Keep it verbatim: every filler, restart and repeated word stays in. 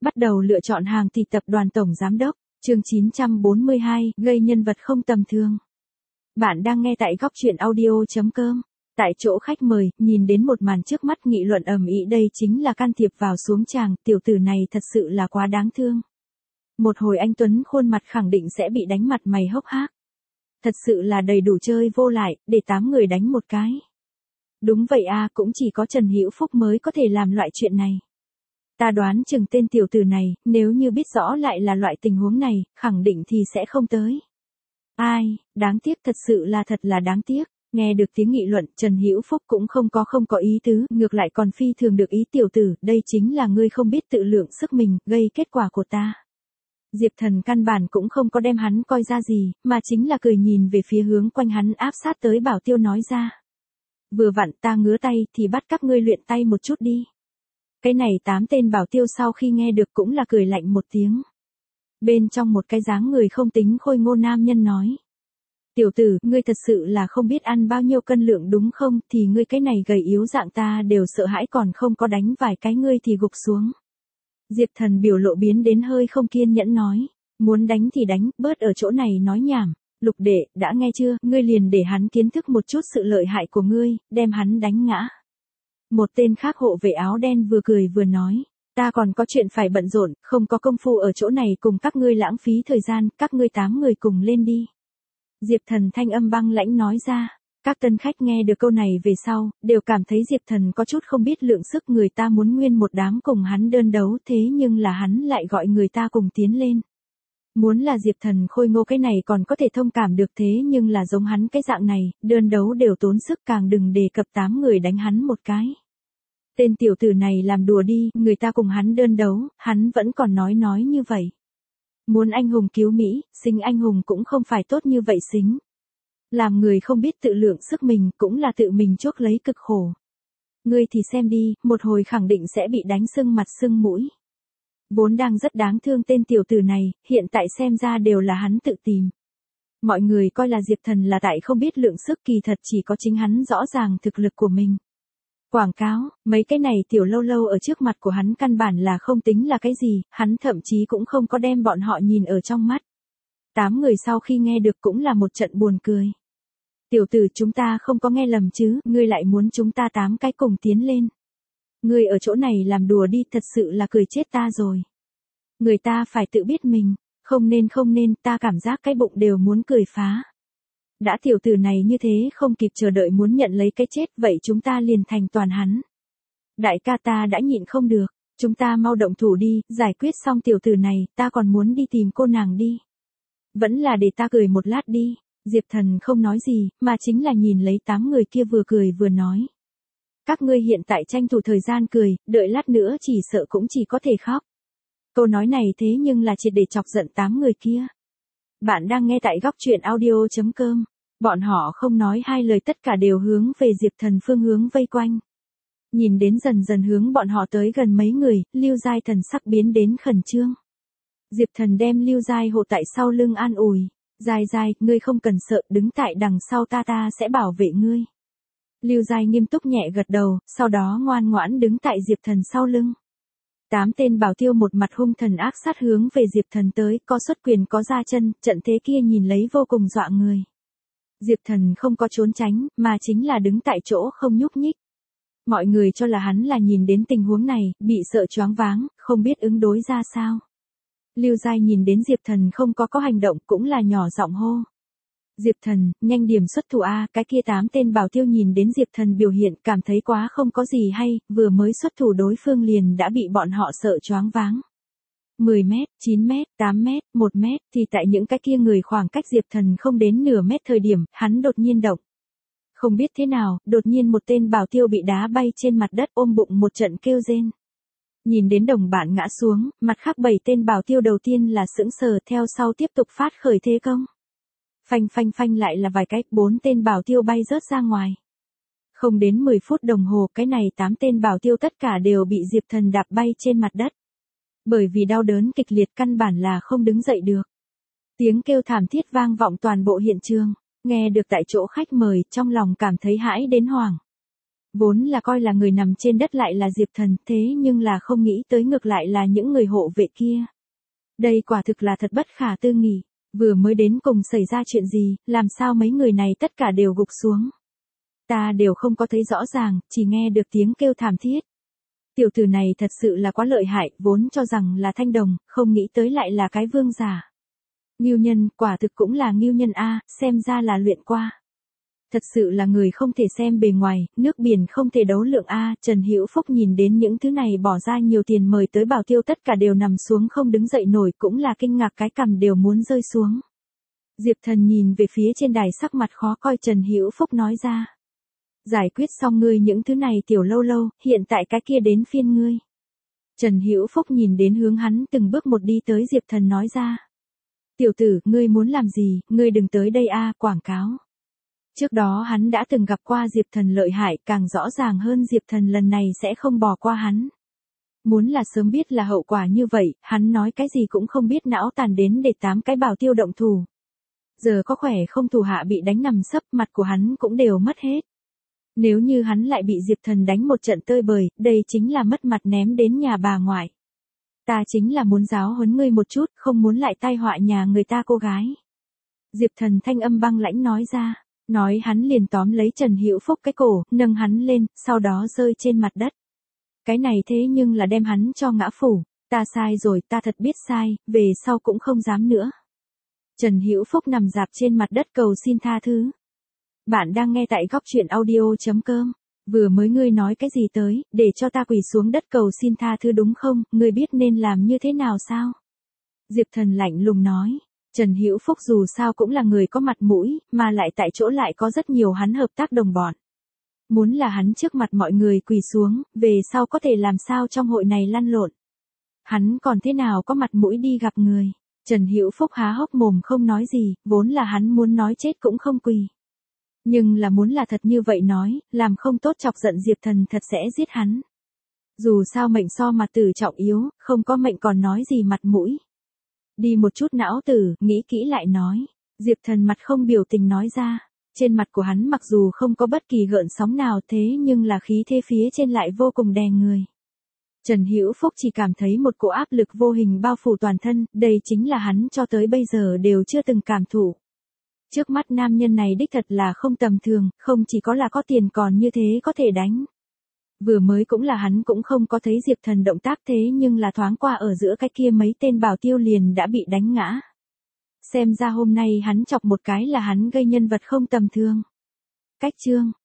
Bắt đầu lựa chọn hàng thì tập đoàn tổng giám đốc, chương chín trăm bốn mươi hai, gây nhân vật không tầm thường. Bạn đang nghe tại góc truyện audio chấm com. Tại chỗ khách mời, nhìn đến một màn trước mắt nghị luận ầm ĩ, đây chính là can thiệp vào xuống chàng, tiểu tử này thật sự là quá đáng thương. Một hồi anh Tuấn khuôn mặt khẳng định sẽ bị đánh mặt mày hốc hác. Thật sự là đầy đủ chơi vô lại, để tám người đánh một cái. Đúng vậy à, cũng chỉ có Trần Hữu Phúc mới có thể làm loại chuyện này. Ta đoán chừng tên tiểu tử này, nếu như biết rõ lại là loại tình huống này, khẳng định thì sẽ không tới. Ai, đáng tiếc, thật sự là thật là đáng tiếc. Nghe được tiếng nghị luận, Trần Hữu Phúc cũng không có không có ý tứ, ngược lại còn phi thường được ý. Tiểu tử, đây chính là ngươi không biết tự lượng sức mình, gây kết quả của ta. Diệp Thần căn bản cũng không có đem hắn coi ra gì, mà chính là cười nhìn về phía hướng quanh hắn áp sát tới Bảo Tiêu nói ra. Vừa vặn ta ngứa tay thì bắt các ngươi luyện tay một chút đi. Cái này tám tên Bảo Tiêu sau khi nghe được cũng là cười lạnh một tiếng. Bên trong một cái dáng người không tính khôi ngô nam nhân nói. Tiểu tử, ngươi thật sự là không biết ăn bao nhiêu cân lượng đúng không, thì ngươi cái này gầy yếu dạng ta đều sợ hãi, còn không có đánh vài cái ngươi thì gục xuống. Diệp Thần biểu lộ biến đến hơi không kiên nhẫn nói. Muốn đánh thì đánh, bớt ở chỗ này nói nhảm. Lục đệ, đã nghe chưa, ngươi liền để hắn kiến thức một chút sự lợi hại của ngươi, đem hắn đánh ngã. Một tên khác hộ vệ áo đen vừa cười vừa nói, ta còn có chuyện phải bận rộn, không có công phu ở chỗ này cùng các ngươi lãng phí thời gian, các ngươi tám người cùng lên đi. Diệp Thần thanh âm băng lãnh nói ra, các tân khách nghe được câu này về sau, đều cảm thấy Diệp Thần có chút không biết lượng sức, người ta muốn nguyên một đám cùng hắn đơn đấu, thế nhưng là hắn lại gọi người ta cùng tiến lên. Muốn là Diệp Thần khôi ngô cái này còn có thể thông cảm được, thế nhưng là giống hắn cái dạng này, đơn đấu đều tốn sức, càng đừng đề cập tám người đánh hắn một cái. Tên tiểu tử này làm đùa đi, người ta cùng hắn đơn đấu, hắn vẫn còn nói nói như vậy. Muốn anh hùng cứu Mỹ, sinh anh hùng cũng không phải tốt như vậy xính. Làm người không biết tự lượng sức mình, cũng là tự mình chuốc lấy cực khổ. Ngươi thì xem đi, một hồi khẳng định sẽ bị đánh sưng mặt sưng mũi. Vốn đang rất đáng thương tên tiểu tử này, hiện tại xem ra đều là hắn tự tìm. Mọi người coi là Diệp Thần là tại không biết lượng sức, kỳ thật chỉ có chính hắn rõ ràng thực lực của mình. Quảng cáo, mấy cái này tiểu lâu lâu ở trước mặt của hắn căn bản là không tính là cái gì, hắn thậm chí cũng không có đem bọn họ nhìn ở trong mắt. Tám người sau khi nghe được cũng là một trận buồn cười. Tiểu tử, chúng ta không có nghe lầm chứ, ngươi lại muốn chúng ta tám cái cùng tiến lên. Ngươi ở chỗ này làm đùa đi, thật sự là cười chết ta rồi. Người ta phải tự biết mình, không nên không nên, ta cảm giác cái bụng đều muốn cười phá. Đã tiểu tử này như thế không kịp chờ đợi muốn nhận lấy cái chết, vậy chúng ta liền thành toàn hắn. Đại ca, ta đã nhịn không được, chúng ta mau động thủ đi, giải quyết xong tiểu tử này, ta còn muốn đi tìm cô nàng đi. Vẫn là để ta cười một lát đi. Diệp Thần không nói gì, mà chính là nhìn lấy tám người kia vừa cười vừa nói. Các ngươi hiện tại tranh thủ thời gian cười, đợi lát nữa chỉ sợ cũng chỉ có thể khóc. Câu nói này thế nhưng là triệt để chọc giận tám người kia. Bạn đang nghe tại góc truyện audio chấm com. Bọn họ không nói hai lời, tất cả đều hướng về Diệp Thần phương hướng vây quanh. Nhìn đến dần dần hướng bọn họ tới gần mấy người, Lưu Giai thần sắc biến đến khẩn trương. Diệp Thần đem Lưu Giai hộ tại sau lưng an ủi. Giai Giai, ngươi không cần sợ, đứng tại đằng sau ta ta sẽ bảo vệ ngươi. Lưu Giai nghiêm túc nhẹ gật đầu, sau đó ngoan ngoãn đứng tại Diệp Thần sau lưng. Tám tên Bảo Tiêu một mặt hung thần ác sát hướng về Diệp Thần tới, có xuất quyền có ra chân, trận thế kia nhìn lấy vô cùng dọa người. Diệp Thần không có trốn tránh, mà chính là đứng tại chỗ không nhúc nhích. Mọi người cho là hắn là nhìn đến tình huống này, bị sợ choáng váng, không biết ứng đối ra sao. Lưu Giai nhìn đến Diệp Thần không có có hành động, cũng là nhỏ giọng hô. Diệp Thần, nhanh điểm xuất thủ a, cái kia tám tên Bảo Tiêu nhìn đến Diệp Thần biểu hiện, cảm thấy quá không có gì hay, vừa mới xuất thủ đối phương liền đã bị bọn họ sợ choáng váng. mười mét, chín mét, tám mét, một mét, thì tại những cái kia người khoảng cách Diệp Thần không đến nửa mét thời điểm, hắn đột nhiên động. Không biết thế nào, đột nhiên một tên Bảo Tiêu bị đá bay trên mặt đất, ôm bụng một trận kêu rên. Nhìn đến đồng bạn ngã xuống, mặt khác bảy tên Bảo Tiêu đầu tiên là sững sờ, theo sau tiếp tục phát khởi thế công. Phanh phanh phanh lại là vài cái, bốn tên Bảo Tiêu bay rớt ra ngoài. Không đến mười phút đồng hồ, cái này tám tên Bảo Tiêu tất cả đều bị Diệp Thần đạp bay trên mặt đất. Bởi vì đau đớn kịch liệt căn bản là không đứng dậy được. Tiếng kêu thảm thiết vang vọng toàn bộ hiện trường, nghe được tại chỗ khách mời, trong lòng cảm thấy hãi đến hoảng. Vốn là coi là người nằm trên đất lại là Diệp Thần, thế nhưng là không nghĩ tới ngược lại là những người hộ vệ kia. Đây quả thực là thật bất khả tư nghị, vừa mới đến cùng xảy ra chuyện gì, làm sao mấy người này tất cả đều gục xuống. Ta đều không có thấy rõ ràng, chỉ nghe được tiếng kêu thảm thiết. Tiểu tử này thật sự là quá lợi hại, vốn cho rằng là thanh đồng, không nghĩ tới lại là cái vương giả. Ngưu nhân, quả thực cũng là ngưu nhân a, xem ra là luyện qua. Thật sự là người không thể xem bề ngoài, nước biển không thể đấu lượng a. Trần Hữu Phúc nhìn đến những thứ này bỏ ra nhiều tiền mời tới bảo tiêu tất cả đều nằm xuống không đứng dậy nổi, cũng là kinh ngạc cái cằm đều muốn rơi xuống. Diệp Thần nhìn về phía trên đài sắc mặt khó coi, Trần Hữu Phúc nói ra. Giải quyết xong ngươi những thứ này tiểu lâu lâu, hiện tại cái kia đến phiên ngươi. Trần Hữu Phúc nhìn đến hướng hắn từng bước một đi tới Diệp Thần nói ra. Tiểu tử, ngươi muốn làm gì, ngươi đừng tới đây a, quảng cáo. Trước đó hắn đã từng gặp qua Diệp Thần lợi hại, càng rõ ràng hơn Diệp Thần lần này sẽ không bỏ qua hắn. Muốn là sớm biết là hậu quả như vậy, hắn nói cái gì cũng không biết, não tàn đến để tám cái bảo tiêu động thủ. Giờ có khỏe không thủ hạ bị đánh nằm sấp, mặt của hắn cũng đều mất hết. Nếu như hắn lại bị Diệp Thần đánh một trận tơi bời, đây chính là mất mặt ném đến nhà bà ngoại. Ta chính là muốn giáo huấn ngươi một chút, không muốn lại tai họa nhà người ta cô gái. Diệp Thần thanh âm băng lãnh nói ra, nói hắn liền tóm lấy Trần Hữu Phúc cái cổ, nâng hắn lên, sau đó rơi trên mặt đất. Cái này thế nhưng là đem hắn cho ngã phủ, ta sai rồi, ta thật biết sai, về sau cũng không dám nữa. Trần Hữu Phúc nằm rạp trên mặt đất cầu xin tha thứ. Bạn đang nghe tại góc truyện audio chấm com. Vừa mới ngươi nói cái gì tới, để cho ta quỳ xuống đất cầu xin tha thứ đúng không, ngươi biết nên làm như thế nào sao? Diệp Thần lạnh lùng nói, Trần Hữu Phúc dù sao cũng là người có mặt mũi, mà lại tại chỗ lại có rất nhiều hắn hợp tác đồng bọn. Muốn là hắn trước mặt mọi người quỳ xuống, về sau có thể làm sao trong hội này lăn lộn. Hắn còn thế nào có mặt mũi đi gặp người. Trần Hữu Phúc há hốc mồm không nói gì, vốn là hắn muốn nói chết cũng không quỳ. Nhưng là muốn là thật như vậy nói, làm không tốt chọc giận Diệp Thần thật sẽ giết hắn. Dù sao mệnh so mặt tử trọng yếu, không có mệnh còn nói gì mặt mũi. Đi một chút não tử, nghĩ kỹ lại nói. Diệp Thần mặt không biểu tình nói ra. Trên mặt của hắn mặc dù không có bất kỳ gợn sóng nào thế nhưng là khí thế phía trên lại vô cùng đè người. Trần Hữu Phúc chỉ cảm thấy một cỗ áp lực vô hình bao phủ toàn thân, đây chính là hắn cho tới bây giờ đều chưa từng cảm thụ. Trước mắt nam nhân này đích thật là không tầm thường, không chỉ có là có tiền còn như thế có thể đánh. Vừa mới cũng là hắn cũng không có thấy Diệp Thần động tác thế nhưng là thoáng qua ở giữa cái kia mấy tên bảo tiêu liền đã bị đánh ngã. Xem ra hôm nay hắn chọc một cái là hắn gây nhân vật không tầm thường. Cách chương